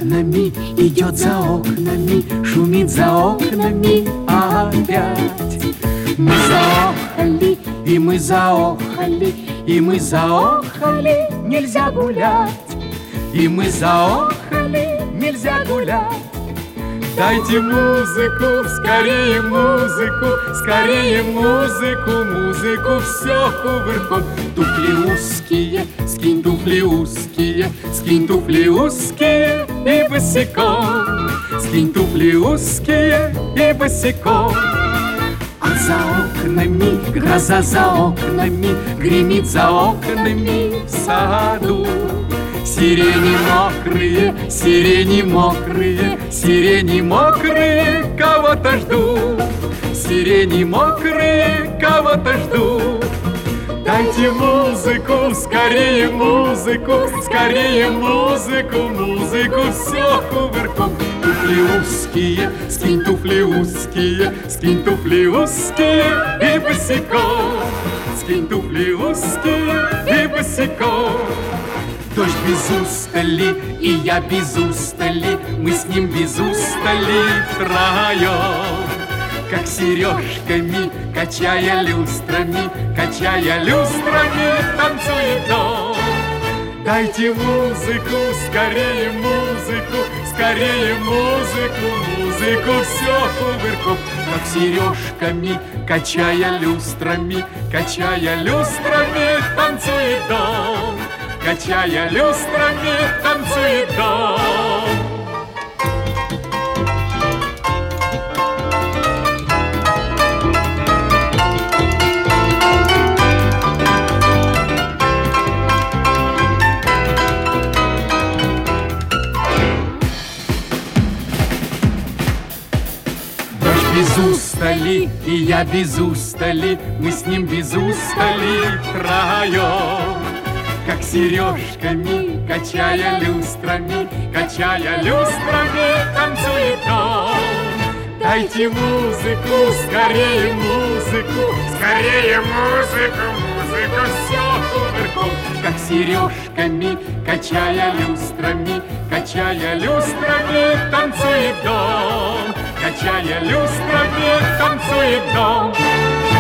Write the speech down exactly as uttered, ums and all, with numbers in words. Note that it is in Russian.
окнами, идет за окнами, шумит за окнами опять. Мы заохали, и мы заохали, и мы заохали, нельзя гулять. И мы заохали, нельзя гулять. Дайте музыку, скорее музыку, скорее музыку, музыку, все кувырком. Туфли узкие, скинь туфли узкие, скинь туфли узкие и босиком. Скинь туфли узкие и босиком. А за окнами, гроза за окнами, гремит за окнами в саду. Сирени мокрые, сирени мокрые, сирени мокрые, кого-то ждут. Сирени мокрые, кого-то ждут. Дайте музыку, скорее музыку, скорее музыку, музыку, все кувырком. Туфли узкие, скинь туфли узкие, скинь туфли узкие и босиком. Скинь туфли узкие и босиком. Дождь без устали, и я без устали, мы с ним без устали втроем. Как сережками, качая люстрами, качая люстрами, танцует дом. Дайте музыку, скорее музыку, скорее музыку, музыку, все кувырком. Как сережками, качая люстрами, качая люстрами, танцует дом. Качая люстрами, танцует дом. Дождь без устали, и я без устали, мы с ним без устали втроем. Как сережками, качая люстрами, качая люстрами, танцует дом. Дайте музыку, скорее музыку, скорее музыку, музыку, все кувырком. Как сережками, качая люстрами, качая люстрами, танцует дом. Качая люстрами, танцует дом.